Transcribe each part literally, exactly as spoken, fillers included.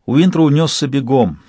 Уинтроу несся бегом.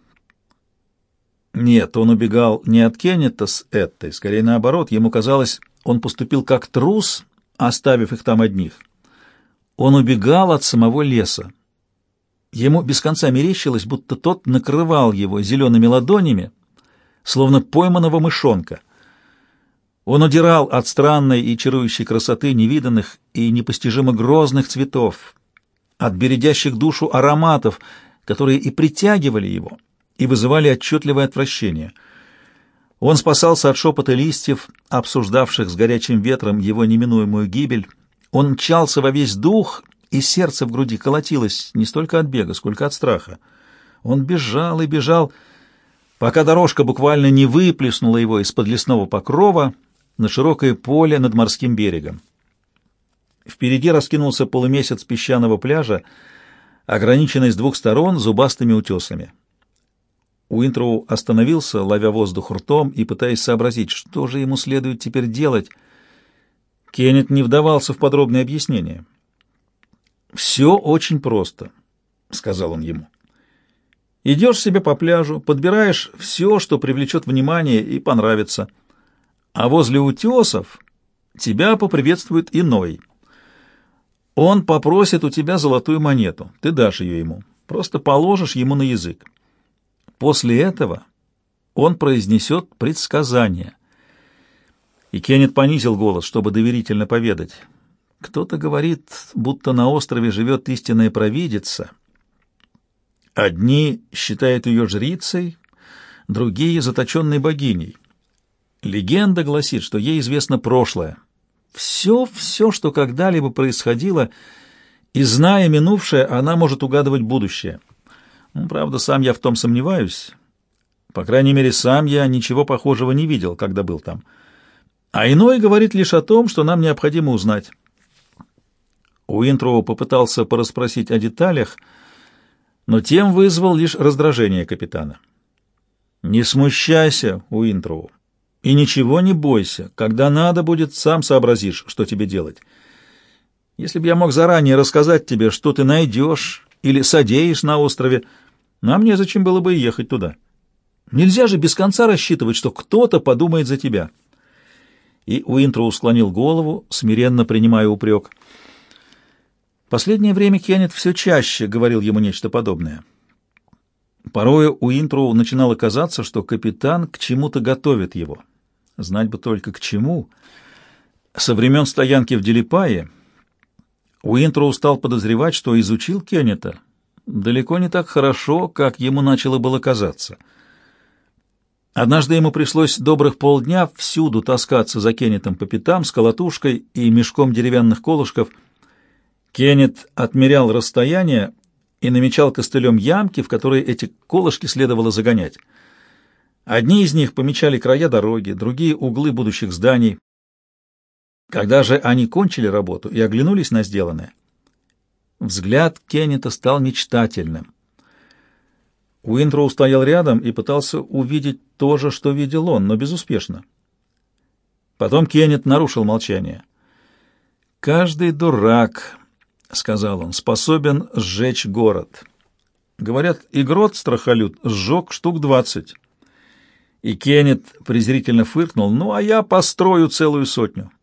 Нет, он убегал не от Кеннета с Эттой, скорее наоборот, ему казалось, он поступил как трус, оставив их там одних. Он убегал от самого леса. Ему без конца мерещилось, будто тот накрывал его зелеными ладонями, словно пойманного мышонка. Он удирал от странной и чарующей красоты невиданных и непостижимо грозных цветов, от бередящих душу ароматов, которые и притягивали его, и вызывали отчетливое отвращение. Он спасался от шепота листьев, обсуждавших с горячим ветром его неминуемую гибель. Он мчался во весь дух, и сердце в груди колотилось не столько от бега, сколько от страха. Он бежал и бежал, пока дорожка буквально не выплеснула его из-под лесного покрова на широкое поле над морским берегом. Впереди раскинулся полумесяц песчаного пляжа, ограниченный с двух сторон зубастыми утесами. Уинтроу остановился, ловя воздух ртом и пытаясь сообразить, что же ему следует теперь делать. Кеннет не вдавался в подробные объяснения. «Все очень просто», — сказал он ему. «Идешь себе по пляжу, подбираешь все, что привлечет внимание и понравится, а возле утесов тебя поприветствует иной. Он попросит у тебя золотую монету, ты дашь ее ему, просто положишь ему на язык. После этого он произнесет предсказание». И Кеннет понизил голос, чтобы доверительно поведать. Кто-то говорит, будто на острове живет истинная провидица. Одни считают ее жрицей, другие — заточенной богиней. Легенда гласит, что ей известно прошлое. Все, все, что когда-либо происходило, и, зная минувшее, она может угадывать будущее. Ну, правда, сам я в том сомневаюсь. По крайней мере, сам я ничего похожего не видел, когда был там. А иной говорит лишь о том, что нам необходимо узнать. Уинтроу попытался порасспросить о деталях, но тем вызвал лишь раздражение капитана. «Не смущайся, Уинтроу, и ничего не бойся. Когда надо будет, сам сообразишь, что тебе делать. Если бы я мог заранее рассказать тебе, что ты найдешь или содеешь на острове, нам незачем было бы ехать туда. Нельзя же без конца рассчитывать, что кто-то подумает за тебя». И Уинтроу склонил голову, смиренно принимая упрек. Последнее время Кеннет все чаще говорил ему нечто подобное. Порою Уинтроу начинало казаться, что капитан к чему-то готовит его. Знать бы только к чему. Со времен стоянки в Делипае Уинтроу стал подозревать, что изучил Кеннета далеко не так хорошо, как ему начало было казаться. Однажды ему пришлось добрых полдня всюду таскаться за Кеннетом по пятам с колотушкой и мешком деревянных колышков. Кеннет отмерял расстояние и намечал костылем ямки, в которые эти колышки следовало загонять. Одни из них помечали края дороги, другие — углы будущих зданий. Когда же они кончили работу и оглянулись на сделанное, взгляд Кеннета стал мечтательным. Уинтроу стоял рядом и пытался увидеть то же, что видел он, но безуспешно. Потом Кеннет нарушил молчание. «Каждый дурак, — сказал он, — способен сжечь город. Говорят, и грот страхолюд сжег штук двадцать». И Кеннет презрительно фыркнул: «Ну, а я построю целую сотню.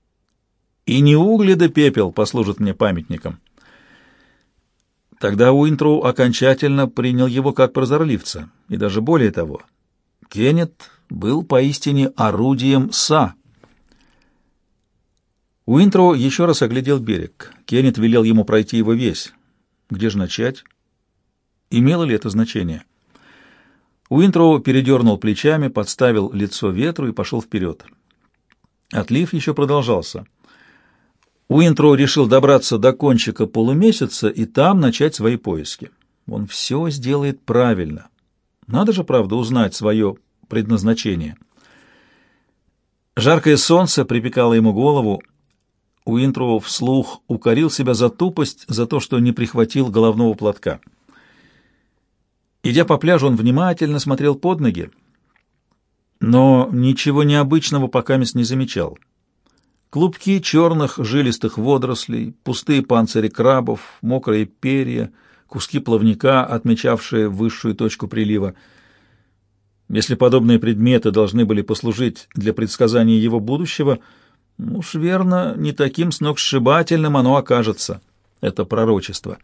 И не угли да пепел послужат мне памятником». Тогда Уинтроу окончательно принял его как прозорливца, и даже более того, Кеннет был поистине орудием Са. Уинтроу еще раз оглядел берег. Кеннет велел ему пройти его весь. Где же начать? Имело ли это значение? Уинтроу передернул плечами, подставил лицо ветру и пошел вперед. Отлив еще продолжался. Уинтроу решил добраться до кончика полумесяца и там начать свои поиски. Он все сделает правильно. Надо же, правда, узнать свое предназначение. Жаркое солнце припекало ему голову. Уинтроу вслух укорил себя за тупость, за то, что не прихватил головного платка. Идя по пляжу, он внимательно смотрел под ноги, но ничего необычного покамест не замечал. Клубки черных жилистых водорослей, пустые панцири крабов, мокрые перья, куски плавника, отмечавшие высшую точку прилива. Если подобные предметы должны были послужить для предсказания его будущего, уж верно, не таким сногсшибательным оно окажется, это пророчество.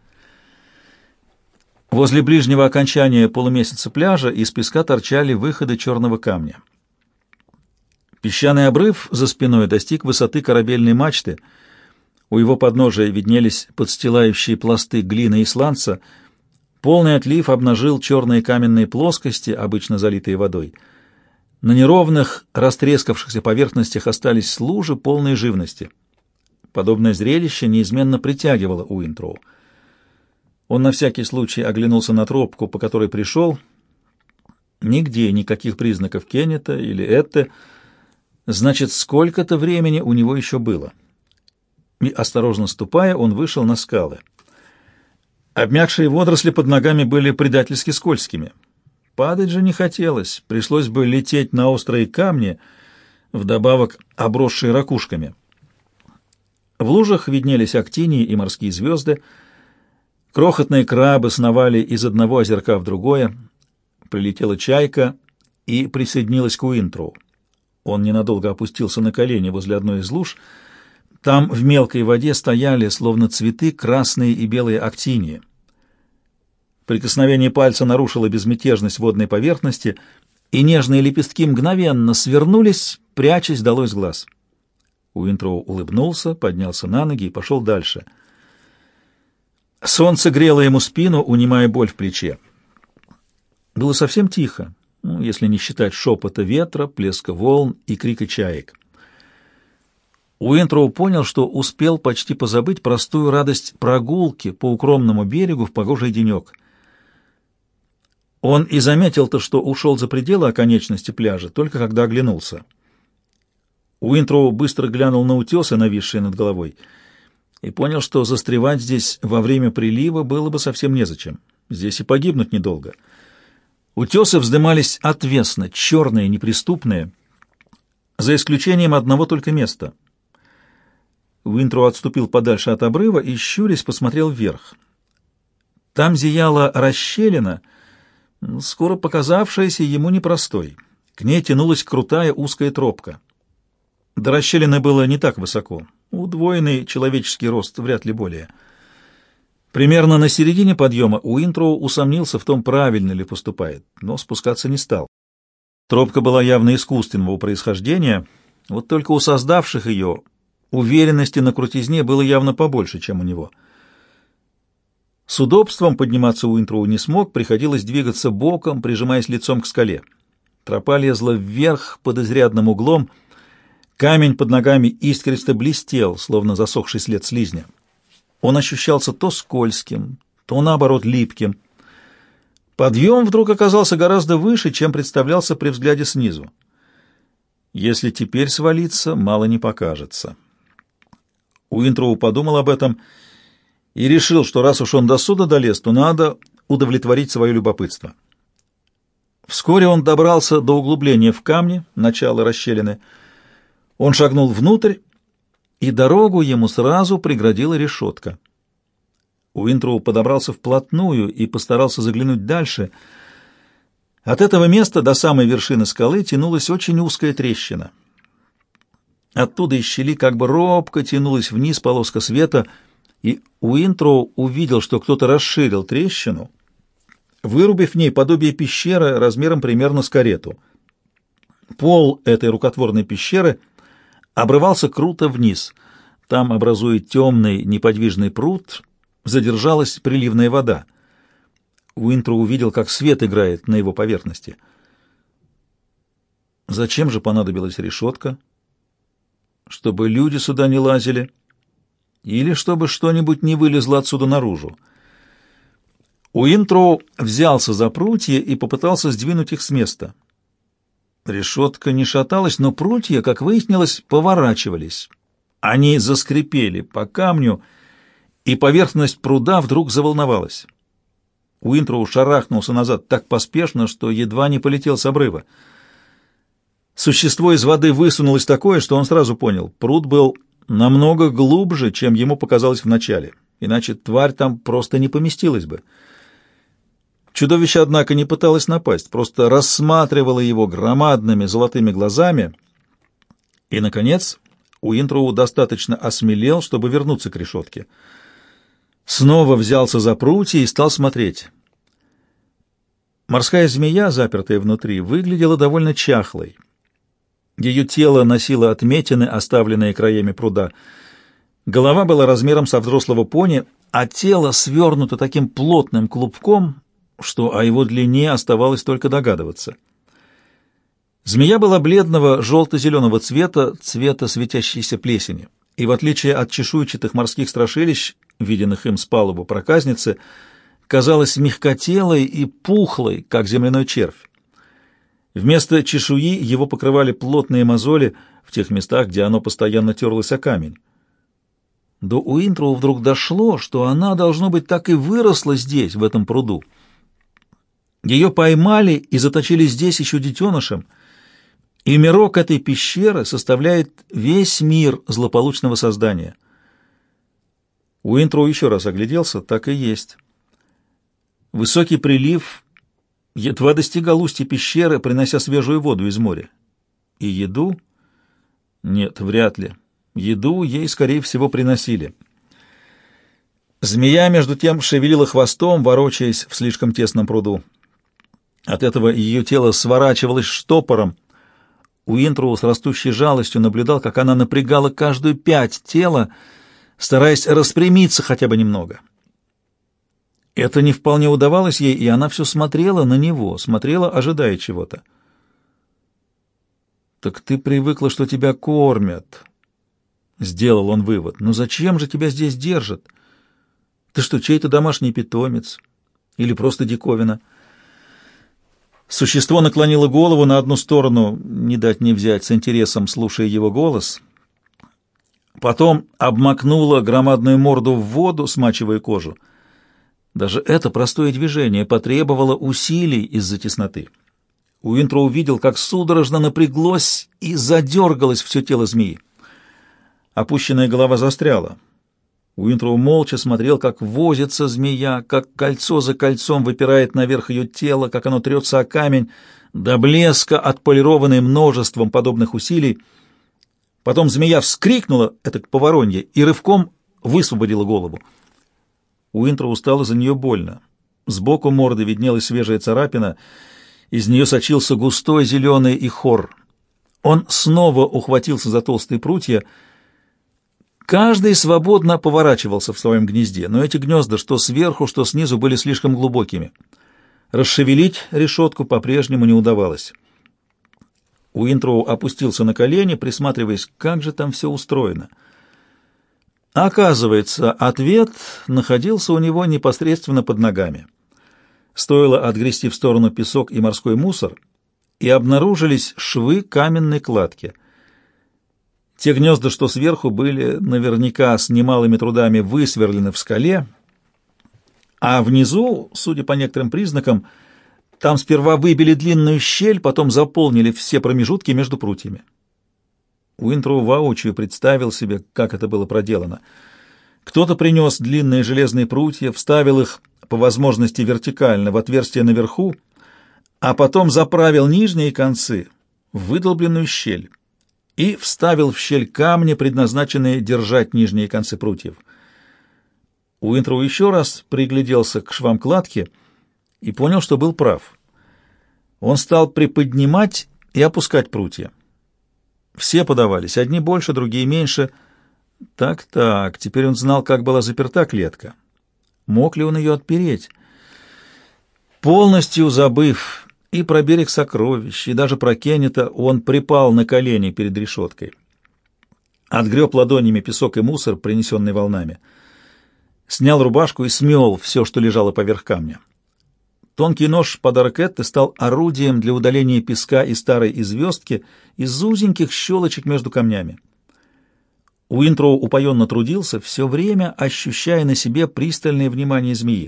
Возле ближнего окончания полумесяца пляжа из песка торчали выходы черного камня. Песчаный обрыв за спиной достиг высоты корабельной мачты. У его подножия виднелись подстилающие пласты глины и сланца. Полный отлив обнажил черные каменные плоскости, обычно залитые водой. На неровных, растрескавшихся поверхностях остались лужи, полные живности. Подобное зрелище неизменно притягивало Уинтроу. Он на всякий случай оглянулся на тропку, по которой пришел. Нигде никаких признаков Кеннета или Этты. Значит, сколько-то времени у него еще было. И, осторожно ступая, он вышел на скалы. Обмякшие водоросли под ногами были предательски скользкими. Падать же не хотелось, пришлось бы лететь на острые камни, вдобавок обросшие ракушками. В лужах виднелись актинии и морские звезды. Крохотные крабы сновали из одного озерка в другое. Прилетела чайка и присоединилась к Уинтроу. Он ненадолго опустился на колени возле одной из луж. Там в мелкой воде стояли, словно цветы, красные и белые актинии. Прикосновение пальца нарушило безмятежность водной поверхности, и нежные лепестки мгновенно свернулись, прячась долой с глаз. Уинтроу улыбнулся, поднялся на ноги и пошел дальше. Солнце грело ему спину, унимая боль в плече. Было совсем тихо, ну, если не считать шепота ветра, плеска волн и крика чаек. Уинтроу понял, что успел почти позабыть простую радость прогулки по укромному берегу в погожий денек. Он и заметил-то, что ушел за пределы оконечности пляжа, только когда оглянулся. Уинтроу быстро глянул на утесы, нависшие над головой, и понял, что застревать здесь во время прилива было бы совсем незачем. Здесь и погибнуть недолго. Утесы вздымались отвесно, черные, неприступные, за исключением одного только места. Уинтроу отступил подальше от обрыва и, щурясь, посмотрел вверх. Там зияла расщелина, скоро показавшаяся ему непростой. К ней тянулась крутая узкая тропка. До расщелины было не так высоко. Удвоенный человеческий рост, вряд ли более. Примерно на середине подъема Уинтроу усомнился в том, правильно ли поступает, но спускаться не стал. Тропка была явно искусственного происхождения, вот только у создавших ее уверенности на крутизне было явно побольше, чем у него. С удобством подниматься Уинтроу не смог, приходилось двигаться боком, прижимаясь лицом к скале. Тропа лезла вверх под изрядным углом, камень под ногами искристо блестел, словно засохший след слизня. Он ощущался то скользким, то, наоборот, липким. Подъем вдруг оказался гораздо выше, чем представлялся при взгляде снизу. Если теперь свалиться, мало не покажется. Уинтроу подумал об этом и решил, что раз уж он до суда долез, то надо удовлетворить свое любопытство. Вскоре он добрался до углубления в камне, начала расщелины. Он шагнул внутрь, и дорогу ему сразу преградила решетка. Уинтроу подобрался вплотную и постарался заглянуть дальше. От этого места до самой вершины скалы тянулась очень узкая трещина. Оттуда из щели как бы робко тянулась вниз полоска света, и Уинтроу увидел, что кто-то расширил трещину, вырубив в ней подобие пещеры размером примерно с карету. Пол этой рукотворной пещеры обрывался круто вниз. Там, образуя темный неподвижный пруд, задержалась приливная вода. Уинтроу увидел, как свет играет на его поверхности. Зачем же понадобилась решетка? Чтобы люди сюда не лазили? Или чтобы что-нибудь не вылезло отсюда наружу? Уинтроу взялся за прутья и попытался сдвинуть их с места. Решетка не шаталась, но прутья, как выяснилось, поворачивались. Они заскрипели по камню, и поверхность пруда вдруг заволновалась. Уинтроу шарахнулся назад так поспешно, что едва не полетел с обрыва. Существо из воды высунулось такое, что он сразу понял — пруд был намного глубже, чем ему показалось вначале. иначе тварь там просто не поместилась бы. Чудовище, однако, не пыталось напасть, просто рассматривало его громадными золотыми глазами, и, наконец, Уинтроу достаточно осмелел, чтобы вернуться к решетке. Снова взялся за прутья и стал смотреть. Морская змея, запертая внутри, выглядела довольно чахлой. Ее тело носило отметины, оставленные краями пруда. Голова была размером со взрослого пони, а тело свернуто таким плотным клубком, что о его длине оставалось только догадываться. Змея была бледного желто-зеленого цвета, цвета светящейся плесени, и в отличие от чешуйчатых морских страшилищ, виденных им с палубы проказницы, казалась мягкотелой и пухлой, как земляной червь. Вместо чешуи его покрывали плотные мозоли в тех местах, где оно постоянно терлось о камень. До Уинтроу вдруг дошло, что она, должно быть, так и выросла здесь, в этом пруду. Ее поймали и заточили здесь еще детенышем, и мирок этой пещеры составляет весь мир злополучного создания. Уинтроу еще раз огляделся, так и есть. Высокий прилив едва достигал устья пещеры, принося свежую воду из моря. И еду? Нет, вряд ли. Еду ей, скорее всего, приносили. Змея, между тем, шевелила хвостом, ворочаясь в слишком тесном пруду. От этого ее тело сворачивалось штопором. Уинтроу с растущей жалостью наблюдал, как она напрягала каждую пять тела, стараясь распрямиться хотя бы немного. Это не вполне удавалось ей, и она все смотрела на него, смотрела, ожидая чего-то. «Так ты привыкла, что тебя кормят», — сделал он вывод. «Но зачем же тебя здесь держат? Ты что, чей-то домашний питомец? Или просто диковина?» Существо наклонило голову на одну сторону, не дать не взять, с интересом слушая его голос. Потом обмакнуло громадную морду в воду, смачивая кожу. Даже это простое движение потребовало усилий из-за тесноты. Уинтроу увидел, как судорожно напряглось и задергалось все тело змеи. Опущенная голова застряла. Уинтроу молча смотрел, как возится змея, как кольцо за кольцом выпирает наверх ее тела, как оно трется о камень, до блеска отполированное множеством подобных усилий. Потом змея вскрикнула, это к поворонье, и рывком высвободила голову. Уинтроу стало за нее больно. Сбоку морды виднелась свежая царапина, из нее сочился густой зеленый ихор. Он снова ухватился за толстые прутья. Каждый свободно поворачивался в своем гнезде, но эти гнезда, что сверху, что снизу, были слишком глубокими. Расшевелить решетку по-прежнему не удавалось. Уинтроу опустился на колени, присматриваясь, как же там все устроено. Оказывается, ответ находился у него непосредственно под ногами. Стоило отгрести в сторону песок и морской мусор, и обнаружились швы каменной кладки. Те гнезда, что сверху, были наверняка с немалыми трудами высверлены в скале, а внизу, судя по некоторым признакам, там сперва выбили длинную щель, потом заполнили все промежутки между прутьями. Уинтроу воочию представил себе, как это было проделано. Кто-то принес длинные железные прутья, вставил их по возможности вертикально в отверстие наверху, а потом заправил нижние концы в выдолбленную щель и вставил в щель камни, предназначенные держать нижние концы прутьев. Уинтроу еще раз пригляделся к швам кладки и понял, что был прав. Он стал приподнимать и опускать прутья. Все подавались, одни больше, другие меньше. Так-так, теперь он знал, как была заперта клетка. Мог ли он ее отпереть? Полностью забыв и про берег сокровищ, и даже про Кеннета, он припал на колени перед решеткой. Отгреб ладонями песок и мусор, принесенный волнами. Снял рубашку и смел все, что лежало поверх камня. Тонкий нож, подарок Этты, стал орудием для удаления песка и старой известки из узеньких щелочек между камнями. Уинтроу упоенно трудился, все время ощущая на себе пристальное внимание змеи.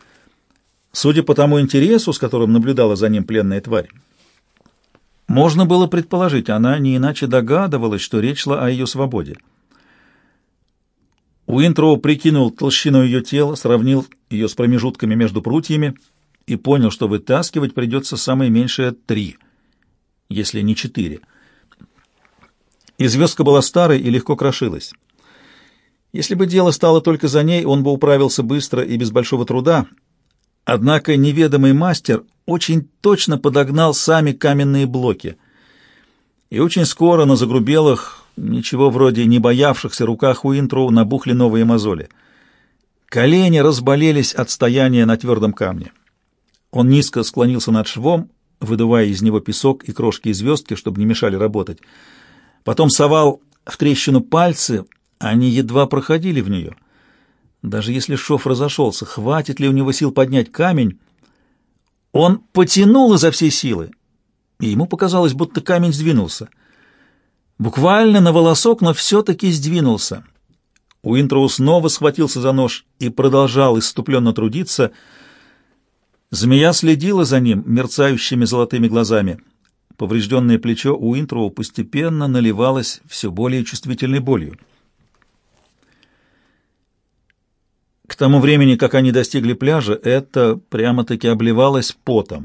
Судя по тому интересу, с которым наблюдала за ним пленная тварь, можно было предположить, она не иначе догадывалась, что речь шла о ее свободе. Уинтроу прикинул толщину ее тела, сравнил ее с промежутками между прутьями и понял, что вытаскивать придется самое меньшее три, если не четыре. И звездка была старой и легко крошилась. Если бы дело стало только за ней, он бы управился быстро и без большого труда, однако неведомый мастер очень точно подогнал сами каменные блоки, и очень скоро на загрубелых, ничего вроде не боявшихся руках Уинтроу набухли новые мозоли. Колени разболелись от стояния на твердом камне. Он низко склонился над швом, выдувая из него песок и крошки и звездки, чтобы не мешали работать. Потом совал в трещину пальцы, они едва проходили в нее. Даже если шов разошелся, хватит ли у него сил поднять камень? Он потянул изо всей силы, и ему показалось, будто камень сдвинулся. Буквально на волосок, но все-таки сдвинулся. Уинтроу снова схватился за нож и продолжал исступленно трудиться. Змея следила за ним мерцающими золотыми глазами. Поврежденное плечо Уинтроу постепенно наливалось все более чувствительной болью. К тому времени, как они достигли пляжа, это прямо-таки обливалось потом.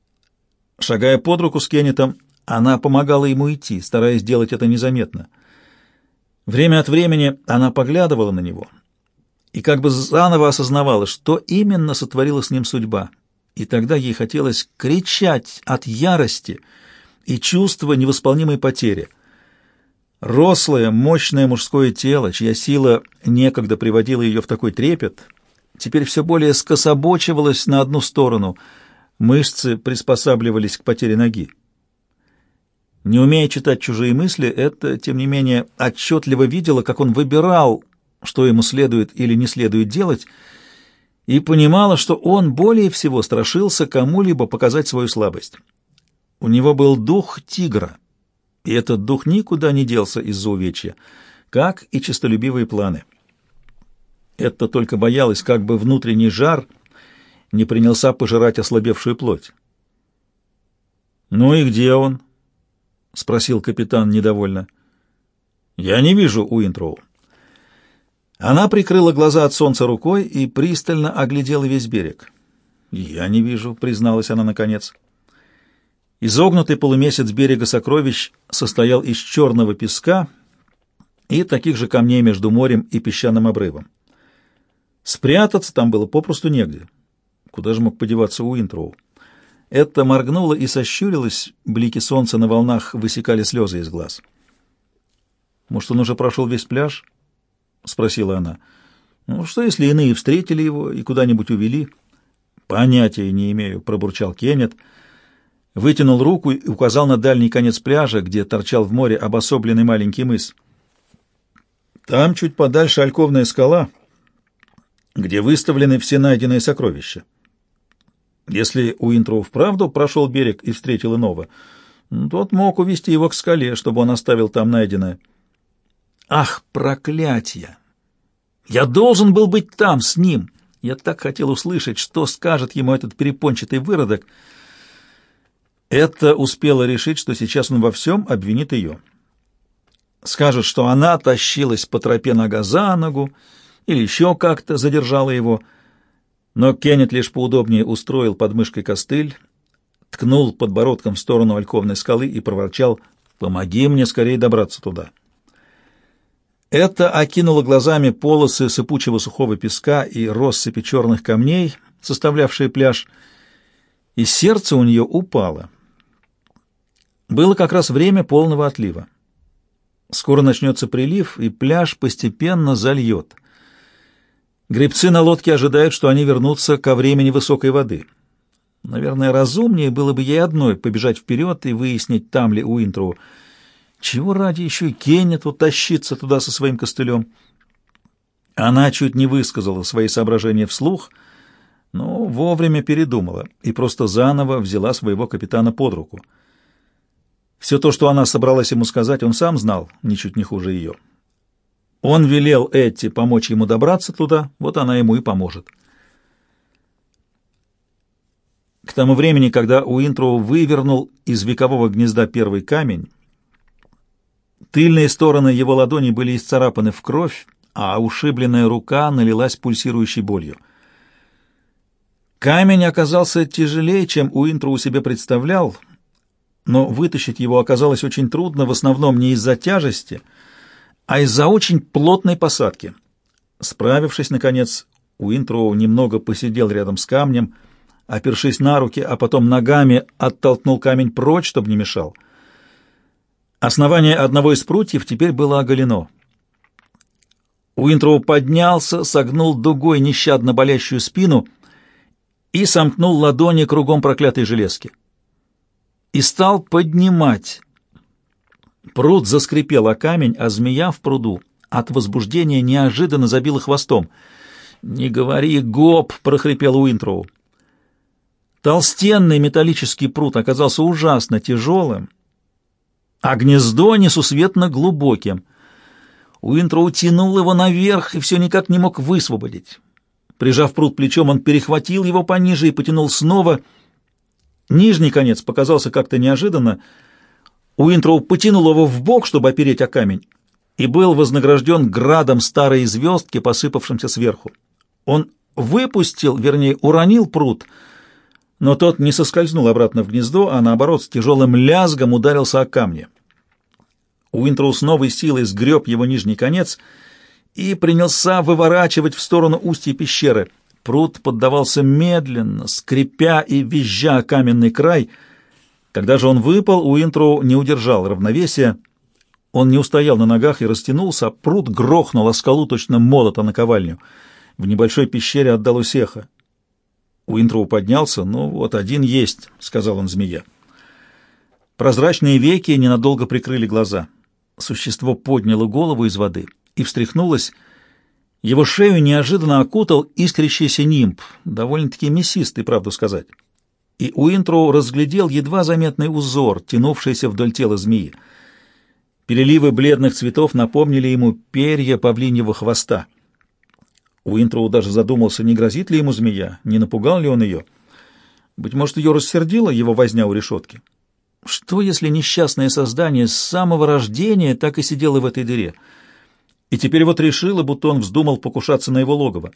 Шагая под руку с Кеннетом, она помогала ему идти, стараясь сделать это незаметно. Время от времени она поглядывала на него и как бы заново осознавала, что именно сотворила с ним судьба. И тогда ей хотелось кричать от ярости и чувства невосполнимой потери. Рослое, мощное мужское тело, чья сила некогда приводила ее в такой трепет, теперь все более скособочивалось на одну сторону, мышцы приспосабливались к потере ноги. Не умея читать чужие мысли, это, тем не менее, отчетливо видела, как он выбирал, что ему следует или не следует делать, и понимала, что он более всего страшился кому-либо показать свою слабость. У него был дух тигра, и этот дух никуда не делся из-за увечья, как и честолюбивые планы. Это только боялась, как бы внутренний жар не принялся пожирать ослабевшую плоть. «Ну и где он?» — спросил капитан недовольно. «Я не вижу Уинтроу». Она прикрыла глаза от солнца рукой и пристально оглядела весь берег. «Я не вижу», — призналась она наконец. Изогнутый полумесяц берега Сокровищ состоял из черного песка и таких же камней между морем и песчаным обрывом. Спрятаться там было попросту негде. Куда же мог подеваться Уинтроу? Это моргнуло и сощурилось, блики солнца на волнах высекали слезы из глаз. «Может, он уже прошел весь пляж?» — спросила она. «Ну, что, если иные встретили его и куда-нибудь увели?» «Понятия не имею», — пробурчал Кеннет, вытянул руку и указал на дальний конец пляжа, где торчал в море обособленный маленький мыс. «Там чуть подальше альковная скала, где выставлены все найденные сокровища. Если Уинтроу вправду прошел берег и встретил иного, тот мог увести его к скале, чтобы он оставил там найденное». «Ах, проклятье! Я должен был быть там, с ним! Я так хотел услышать, что скажет ему этот перепончатый выродок». Это успела решить, что сейчас он во всем обвинит ее. Скажет, что она тащилась по тропе нога за ногу или еще как-то задержала его. Но Кеннет лишь поудобнее устроил под мышкой костыль, ткнул подбородком в сторону альковной скалы и проворчал: «Помоги мне скорее добраться туда». Это окинуло глазами полосы сыпучего сухого песка и россыпи черных камней, составлявшие пляж, и сердце у нее упало. Было как раз время полного отлива. Скоро начнется прилив, и пляж постепенно зальет. Гребцы на лодке ожидают, что они вернутся ко времени высокой воды. Наверное, разумнее было бы ей одной побежать вперед и выяснить, там ли Уинтроу. Чего ради еще и Кеннету тащиться туда со своим костылем? Она чуть не высказала свои соображения вслух, но вовремя передумала и просто заново взяла своего капитана под руку. Все то, что она собралась ему сказать, он сам знал, ничуть не хуже ее. Он велел Этти помочь ему добраться туда, вот она ему и поможет. К тому времени, когда Уинтроу вывернул из векового гнезда первый камень, тыльные стороны его ладони были исцарапаны в кровь, а ушибленная рука налилась пульсирующей болью. Камень оказался тяжелее, чем Уинтроу себе представлял, но вытащить его оказалось очень трудно, в основном не из-за тяжести, а из-за очень плотной посадки. Справившись, наконец, Уинтроу немного посидел рядом с камнем, опершись на руки, а потом ногами оттолкнул камень прочь, чтобы не мешал. Основание одного из прутьев теперь было оголено. Уинтроу поднялся, согнул дугой нещадно болящую спину и сомкнул ладони кругом проклятой железки. И стал поднимать. Прут заскрипел о камень, а змея в пруду от возбуждения неожиданно забила хвостом. «Не говори, гоп!» — прохрипел Уинтроу. Толстенный металлический прут оказался ужасно тяжелым, а гнездо несусветно глубоким. Уинтроу тянул его наверх и все никак не мог высвободить. Прижав прут плечом, он перехватил его пониже и потянул снова. Нижний конец показался как-то неожиданно. Уинтроу потянул его вбок, чтобы опереть о камень, и был вознагражден градом старой звездки, посыпавшимся сверху. Он выпустил, вернее, уронил прут, но тот не соскользнул обратно в гнездо, а наоборот с тяжелым лязгом ударился о камни. Уинтроу с новой силой сгреб его нижний конец и принялся выворачивать в сторону устья пещеры. Прут поддавался медленно, скрипя и визжа о каменный край. Когда же он выпал, Уинтроу не удержал равновесия. Он не устоял на ногах и растянулся, а прут грохнул о скалу точно молота на ковальню. В небольшой пещере отдалось эхо. Уинтроу поднялся. «Ну вот, один есть», — сказал он змее. Прозрачные веки ненадолго прикрыли глаза. Существо подняло голову из воды и встряхнулось. Его шею неожиданно окутал искрящийся нимб, довольно-таки мясистый, правду сказать. И Уинтроу разглядел едва заметный узор, тянувшийся вдоль тела змеи. Переливы бледных цветов напомнили ему перья павлиньего хвоста. Уинтроу даже задумался, не грозит ли ему змея, не напугал ли он ее. Быть может, ее рассердила его возня у решетки. Что, если несчастное создание с самого рождения так и сидело в этой дыре? И теперь вот решило, будто он вздумал покушаться на его логово.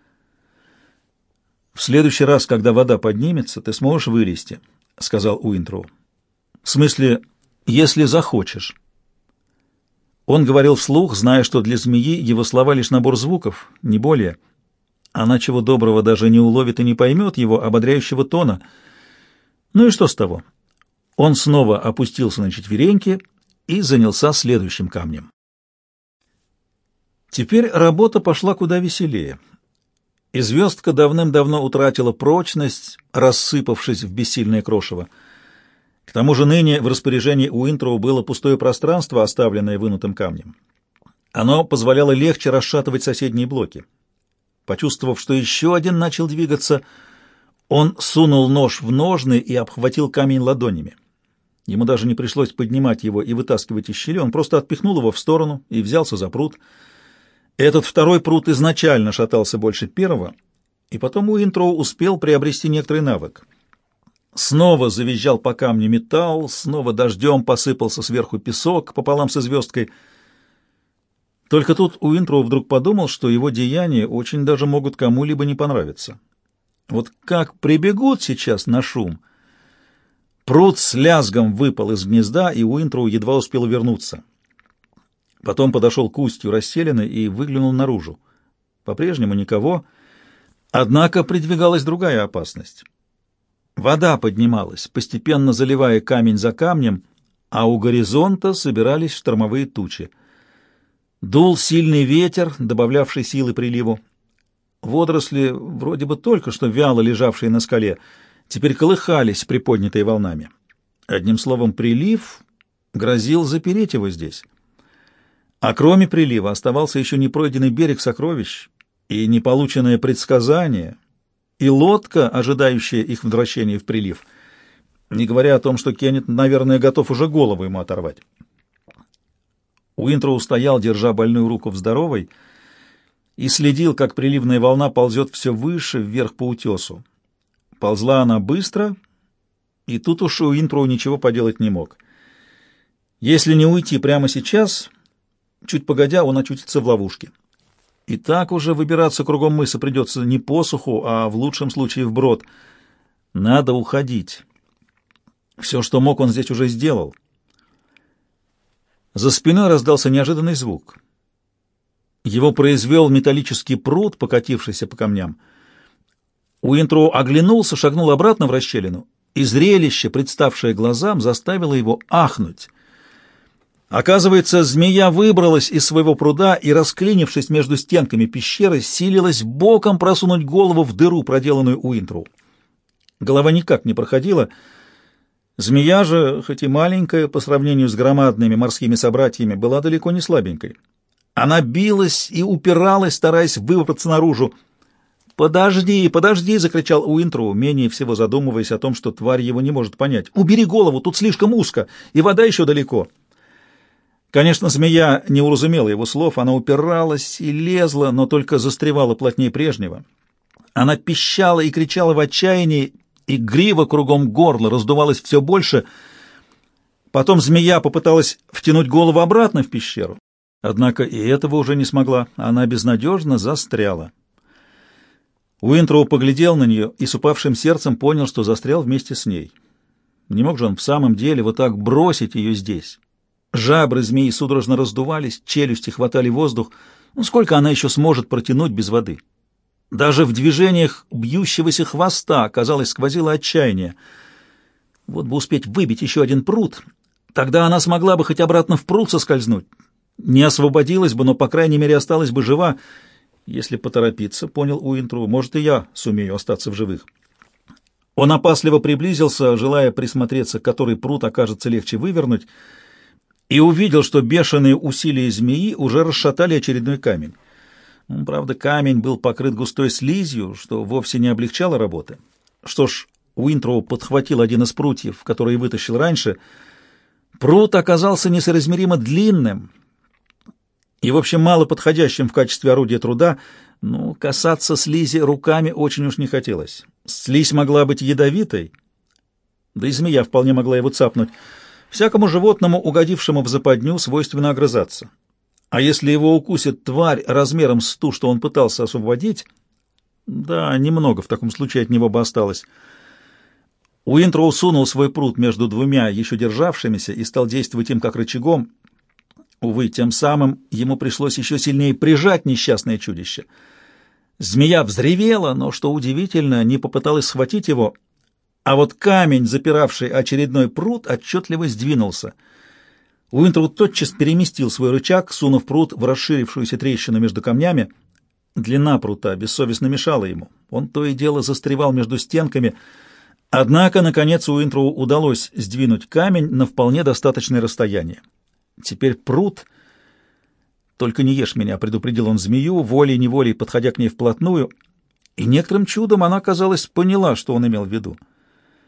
«В следующий раз, когда вода поднимется, ты сможешь вылезти», — сказал Уинтроу. «В смысле, если захочешь». Он говорил вслух, зная, что для змеи его слова лишь набор звуков, не более. Она чего доброго даже не уловит и не поймет его ободряющего тона. Ну и что с того? Он снова опустился на четвереньки и занялся следующим камнем. Теперь работа пошла куда веселее. И звездка давным-давно утратила прочность, рассыпавшись в бессильное крошево. К тому же ныне в распоряжении Уинтроу было пустое пространство, оставленное вынутым камнем. Оно позволяло легче расшатывать соседние блоки. Почувствовав, что еще один начал двигаться, он сунул нож в ножны и обхватил камень ладонями. Ему даже не пришлось поднимать его и вытаскивать из щели, он просто отпихнул его в сторону и взялся за прут. Этот второй прут изначально шатался больше первого, и потом Уинтроу успел приобрести некоторый навык. Снова завизжал по камню металл, снова дождем посыпался сверху песок пополам со звездкой. Только тут Уинтроу вдруг подумал, что его деяния очень даже могут кому-либо не понравиться. Вот как прибегут сейчас на шум! Прут с лязгом выпал из гнезда, и Уинтроу едва успел вернуться. Потом подошел к устью расселены и выглянул наружу. По-прежнему никого, однако придвигалась другая опасность. Вода поднималась, постепенно заливая камень за камнем, а у горизонта собирались штормовые тучи. Дул сильный ветер, добавлявший силы приливу. Водоросли, вроде бы только что вяло лежавшие на скале, теперь колыхались, приподнятые волнами. Одним словом, прилив грозил запереть его здесь. А кроме прилива оставался еще непройденный берег сокровищ и неполученное предсказание, и лодка, ожидающая их возвращения в прилив, не говоря о том, что Кеннет, наверное, готов уже голову ему оторвать. Уинтроу стоял, держа больную руку в здоровой, и следил, как приливная волна ползет все выше, вверх по утесу. Ползла она быстро, и тут уж Уинтроу ничего поделать не мог. Если не уйти прямо сейчас, чуть погодя, он очутится в ловушке. И так уже выбираться кругом мыса придется не по суху, а в лучшем случае вброд. Надо уходить. Все, что мог, он здесь уже сделал. За спиной раздался неожиданный звук. Его произвел металлический пруд, покатившийся по камням. Уинтроу оглянулся, шагнул обратно в расщелину, и зрелище, представшее глазам, заставило его ахнуть. Оказывается, змея выбралась из своего пруда и, расклинившись между стенками пещеры, силилась боком просунуть голову в дыру, проделанную Уинтроу. Голова никак не проходила. Змея же, хоть и маленькая, по сравнению с громадными морскими собратьями, была далеко не слабенькой. Она билась и упиралась, стараясь выбраться наружу. «Подожди, подожди!» — закричал Уинтроу, менее всего задумываясь о том, что тварь его не может понять. «Убери голову, тут слишком узко, и вода еще далеко!» Конечно, змея не уразумела его слов, она упиралась и лезла, но только застревала плотнее прежнего. Она пищала и кричала в отчаянии, и грива кругом горла раздувалась все больше. Потом змея попыталась втянуть голову обратно в пещеру, однако и этого уже не смогла, она безнадежно застряла. Уинтроу поглядел на нее и с упавшим сердцем понял, что застрял вместе с ней. Не мог же он в самом деле вот так бросить ее здесь. Жабры змеи судорожно раздувались, челюсти хватали воздух. Ну, сколько она еще сможет протянуть без воды? Даже в движениях бьющегося хвоста, казалось, сквозило отчаяние. Вот бы успеть выбить еще один пруд, тогда она смогла бы хоть обратно в пруд соскользнуть. Не освободилась бы, но, по крайней мере, осталась бы жива. Если поторопиться, понял Уинтроу, может, и я сумею остаться в живых. Он опасливо приблизился, желая присмотреться, который пруд окажется легче вывернуть, и увидел, что бешеные усилия змеи уже расшатали очередной камень. Ну, правда, камень был покрыт густой слизью, что вовсе не облегчало работы. Что ж, Уинтроу подхватил один из прутьев, который вытащил раньше. Прут оказался несоразмеримо длинным и, в общем, мало подходящим в качестве орудия труда, но касаться слизи руками очень уж не хотелось. Слизь могла быть ядовитой, да и змея вполне могла его цапнуть. Всякому животному, угодившему в западню, свойственно огрызаться. А если его укусит тварь размером с ту, что он пытался освободить, да, немного в таком случае от него бы осталось. Уинтроу сунул свой прут между двумя еще державшимися и стал действовать им как рычагом. Увы, тем самым ему пришлось еще сильнее прижать несчастное чудище. Змея взревела, но, что удивительно, не попыталась схватить его, а вот камень, запиравший очередной прут, отчетливо сдвинулся. Уинтроу тотчас переместил свой рычаг, сунув прут в расширившуюся трещину между камнями. Длина прута бессовестно мешала ему. Он то и дело застревал между стенками. Однако, наконец, Уинтроу удалось сдвинуть камень на вполне достаточное расстояние. Теперь прут... «Только не ешь меня», — предупредил он змею, волей-неволей подходя к ней вплотную, и некоторым чудом она, казалось, поняла, что он имел в виду.